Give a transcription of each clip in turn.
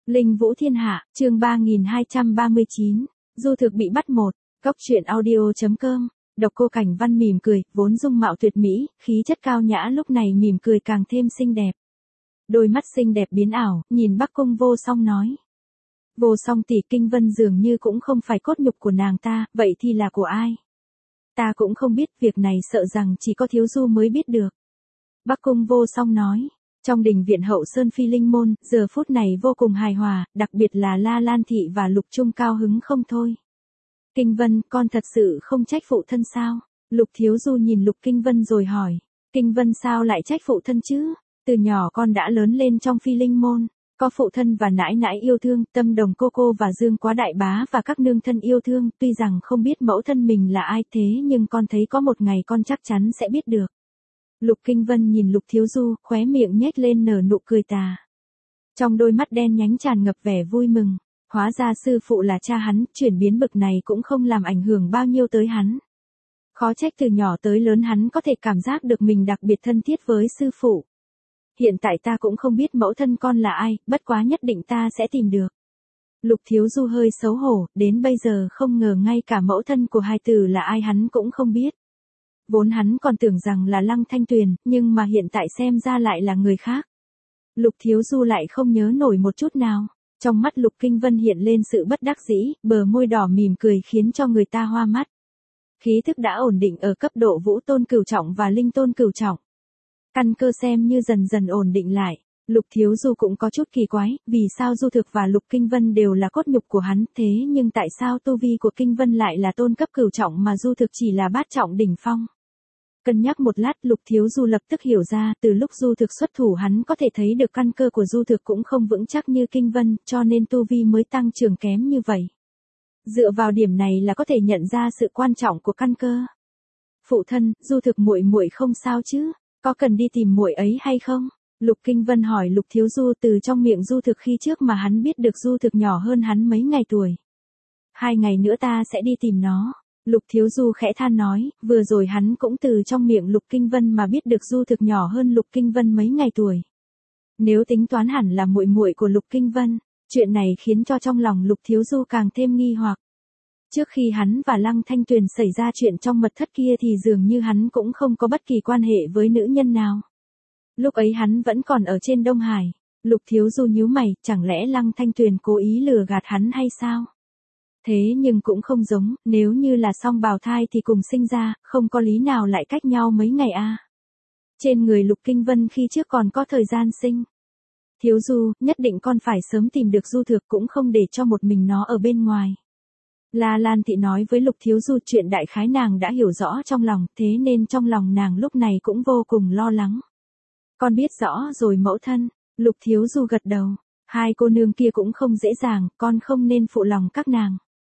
Linh Vũ Thiên Hạ, chương 3239, Du Thực bị bắt một. Góc truyện audio.com. Độc Cô Cảnh Văn mỉm cười, vốn dung mạo tuyệt mỹ, khí chất cao nhã lúc này mỉm cười càng thêm xinh đẹp. Đôi mắt xinh đẹp biến ảo, nhìn Bắc Cung Vô Song nói. Vô Song tỷ, Kinh Vân dường như cũng không phải cốt nhục của nàng ta, vậy thì là của ai? Ta cũng không biết, việc này sợ rằng chỉ có Thiếu Du mới biết được. Bắc Cung Vô Song nói. Trong đình viện Hậu Sơn Phi Linh Môn, giờ phút này vô cùng hài hòa, đặc biệt là La Lan Thị và Lục Trung cao hứng không thôi. Kinh Vân, con thật sự không trách phụ thân sao? Lục Thiếu Du nhìn Lục Kinh Vân rồi hỏi. Kinh Vân sao lại trách phụ thân chứ? Từ nhỏ con đã lớn lên trong Phi Linh Môn, có phụ thân và nãi nãi yêu thương, Tâm Đồng cô cô và Dương Quá đại bá và các nương thân yêu thương, tuy rằng không biết mẫu thân mình là ai thế nhưng con thấy có một ngày con chắc chắn sẽ biết được. Lục Kinh Vân nhìn Lục Thiếu Du, khóe miệng nhếch lên nở nụ cười tà. Trong đôi mắt đen nhánh tràn ngập vẻ vui mừng, hóa ra sư phụ là cha hắn, chuyển biến bực này cũng không làm ảnh hưởng bao nhiêu tới hắn. Khó trách từ nhỏ tới lớn hắn có thể cảm giác được mình đặc biệt thân thiết với sư phụ. Hiện tại ta cũng không biết mẫu thân con là ai, bất quá nhất định ta sẽ tìm được. Lục Thiếu Du hơi xấu hổ, đến bây giờ không ngờ ngay cả mẫu thân của hai tử là ai hắn cũng không biết. Vốn hắn còn tưởng rằng là Lăng Thanh Tuyền, nhưng mà hiện tại xem ra lại là người khác. Lục Thiếu Du lại không nhớ nổi một chút nào. Trong mắt Lục Kinh Vân hiện lên sự bất đắc dĩ, bờ môi đỏ mỉm cười khiến cho người ta hoa mắt. Khí thức đã ổn định ở cấp độ Vũ Tôn Cửu Trọng và Linh Tôn Cửu Trọng. Căn cơ xem như dần dần ổn định lại. Lục Thiếu Du cũng có chút kỳ quái, vì sao Du Thực và Lục Kinh Vân đều là cốt nhục của hắn, thế nhưng tại sao tu vi của Kinh Vân lại là tôn cấp cửu trọng mà Du Thực chỉ là bát trọng đỉnh phong? Cân nhắc một lát, Lục Thiếu Du lập tức hiểu ra, từ lúc Du Thực xuất thủ hắn có thể thấy được căn cơ của Du Thực cũng không vững chắc như Kinh Vân, cho nên tu vi mới tăng trưởng kém như vậy. Dựa vào điểm này là có thể nhận ra sự quan trọng của căn cơ. Phụ thân, Du Thực muội muội không sao chứ? Có cần đi tìm muội ấy hay không? Lục Kinh Vân hỏi Lục Thiếu Du từ trong miệng Du Thực khi trước mà hắn biết được Du Thực nhỏ hơn hắn mấy ngày tuổi. 2 ngày nữa ta sẽ đi tìm nó. Lục Thiếu Du khẽ than nói, vừa rồi hắn cũng từ trong miệng Lục Kinh Vân mà biết được Du Thực nhỏ hơn Lục Kinh Vân mấy ngày tuổi. Nếu tính toán hẳn là muội muội của Lục Kinh Vân, chuyện này khiến cho trong lòng Lục Thiếu Du càng thêm nghi hoặc. Trước khi hắn và Lăng Thanh Tuyền xảy ra chuyện trong mật thất kia thì dường như hắn cũng không có bất kỳ quan hệ với nữ nhân nào. Lúc ấy hắn vẫn còn ở trên Đông Hải. Lục Thiếu Du nhíu mày, chẳng lẽ Lăng Thanh Tuyền cố ý lừa gạt hắn hay sao? Thế nhưng cũng không giống, nếu như là song bào thai thì cùng sinh ra, không có lý nào lại cách nhau mấy ngày a. Trên người Lục Kinh Vân khi trước còn có thời gian sinh. Thiếu Du, nhất định con phải sớm tìm được Du Thực cũng không để cho một mình nó ở bên ngoài. La Lan Thị nói với Lục Thiếu Du chuyện đại khái nàng đã hiểu rõ trong lòng, thế nên trong lòng nàng lúc này cũng vô cùng lo lắng. Con biết rõ rồi mẫu thân. Lục Thiếu Du gật đầu. Hai cô nương kia cũng không dễ dàng, con không nên phụ lòng các nàng.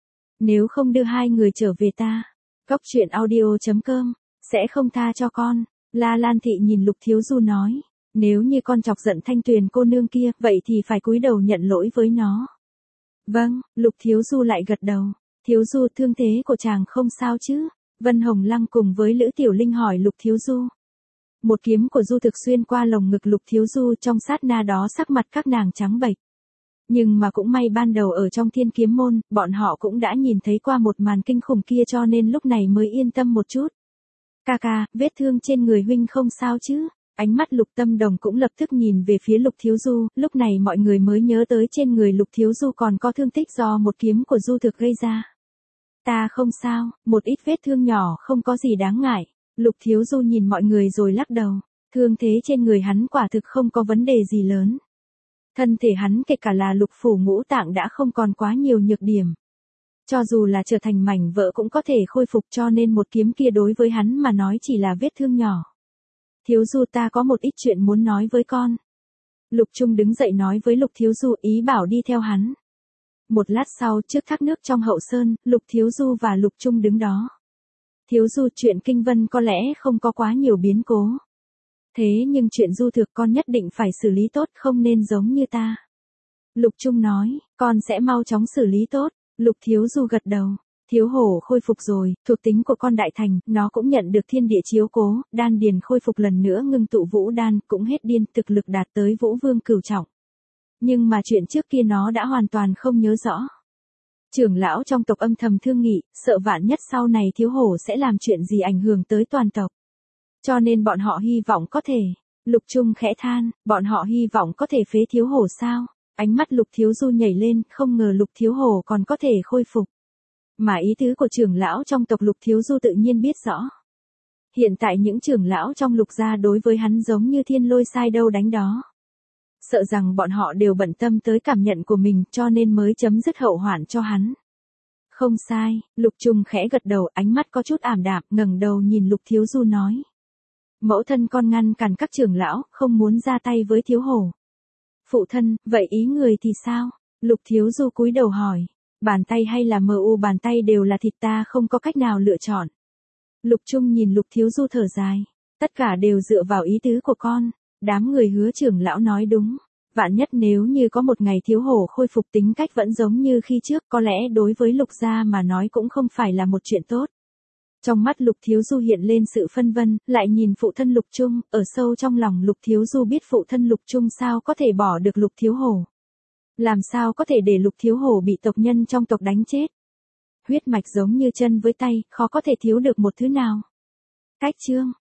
Nếu không đưa hai người trở về ta, Góc truyện audio.com, sẽ không tha cho con. La Lan Thị nhìn Lục Thiếu Du nói, nếu như con chọc giận Thanh Tuyền cô nương kia, vậy thì phải cúi đầu nhận lỗi với nó. Vâng, Lục Thiếu Du lại gật đầu. Thiếu Du, thương thế của chàng không sao chứ? Vân Hồng Lăng cùng với Lữ Tiểu Linh hỏi Lục Thiếu Du. Một kiếm của Du Thực xuyên qua lồng ngực Lục Thiếu Du, trong sát na đó sắc mặt các nàng trắng bệch. Nhưng mà cũng may ban đầu ở trong Thiên Kiếm Môn, bọn họ cũng đã nhìn thấy qua một màn kinh khủng kia cho nên lúc này mới yên tâm một chút. Ca ca, vết thương trên người huynh không sao chứ? Ánh mắt Lục Tâm Đồng cũng lập tức nhìn về phía Lục Thiếu Du, lúc này mọi người mới nhớ tới trên người Lục Thiếu Du còn có thương tích do một kiếm của Du Thực gây ra. Ta không sao, một ít vết thương nhỏ không có gì đáng ngại. Lục Thiếu Du nhìn mọi người rồi lắc đầu, thương thế trên người hắn quả thực không có vấn đề gì lớn. Thân thể hắn kể cả là lục phủ ngũ tạng đã không còn quá nhiều nhược điểm. Cho dù là trở thành mảnh vỡ cũng có thể khôi phục cho nên một kiếm kia đối với hắn mà nói chỉ là vết thương nhỏ. Thiếu Du ta có một ít chuyện muốn nói với con. Lục Trung đứng dậy nói với Lục Thiếu Du ý bảo đi theo hắn. Một lát sau trước thác nước trong Hậu Sơn, Lục Thiếu Du và Lục Trung đứng đó. Thiếu Du chuyện Kinh Vân có lẽ không có quá nhiều biến cố. Thế nhưng chuyện Du Thực con nhất định phải xử lý tốt không nên giống như ta. Lục Trung nói, con sẽ mau chóng xử lý tốt. Lục Thiếu Du gật đầu. Thiếu hổ khôi phục rồi, thuộc tính của con đại thành, nó cũng nhận được thiên địa chiếu cố, đan điền khôi phục lần nữa ngưng tụ vũ đan, cũng hết điên, thực lực đạt tới Vũ Vương cửu trọng. Nhưng mà chuyện trước kia nó đã hoàn toàn không nhớ rõ. Trưởng lão trong tộc âm thầm thương nghị, sợ vạn nhất sau này Thiếu Hổ sẽ làm chuyện gì ảnh hưởng tới toàn tộc. Cho nên bọn họ hy vọng có thể. Lục Trung khẽ than, bọn họ hy vọng có thể phế Thiếu Hổ sao? Ánh mắt Lục Thiếu Du nhảy lên, không ngờ Lục Thiếu Hổ còn có thể khôi phục. Mà ý tứ của trưởng lão trong tộc Lục Thiếu Du tự nhiên biết rõ. Hiện tại những trưởng lão trong Lục gia đối với hắn giống như thiên lôi sai đâu đánh đó. Sợ rằng bọn họ đều bận tâm tới cảm nhận của mình cho nên mới chấm dứt hậu hoạn cho hắn. Không sai, Lục Trung khẽ gật đầu, ánh mắt có chút ảm đạm, ngẩng đầu nhìn Lục Thiếu Du nói. Mẫu thân con ngăn cản các trưởng lão, không muốn ra tay với Thiếu Hổ. Phụ thân, vậy ý người thì sao? Lục Thiếu Du cúi đầu hỏi. Bàn tay hay là mu bàn tay đều là thịt, ta không có cách nào lựa chọn. Lục Trung nhìn Lục Thiếu Du thở dài. Tất cả đều dựa vào ý tứ của con. Đám người Hứa trưởng lão nói đúng. Vạn nhất nếu như có một ngày Thiếu Hổ khôi phục tính cách vẫn giống như khi trước, có lẽ đối với Lục gia mà nói cũng không phải là một chuyện tốt. Trong mắt Lục Thiếu Du hiện lên sự phân vân, lại nhìn phụ thân Lục Trung, ở sâu trong lòng Lục Thiếu Du biết phụ thân Lục Trung sao có thể bỏ được Lục Thiếu Hổ. Làm sao có thể để Lục Thiếu Hổ bị tộc nhân trong tộc đánh chết. Huyết mạch giống như chân với tay, khó có thể thiếu được một thứ nào. Cách chương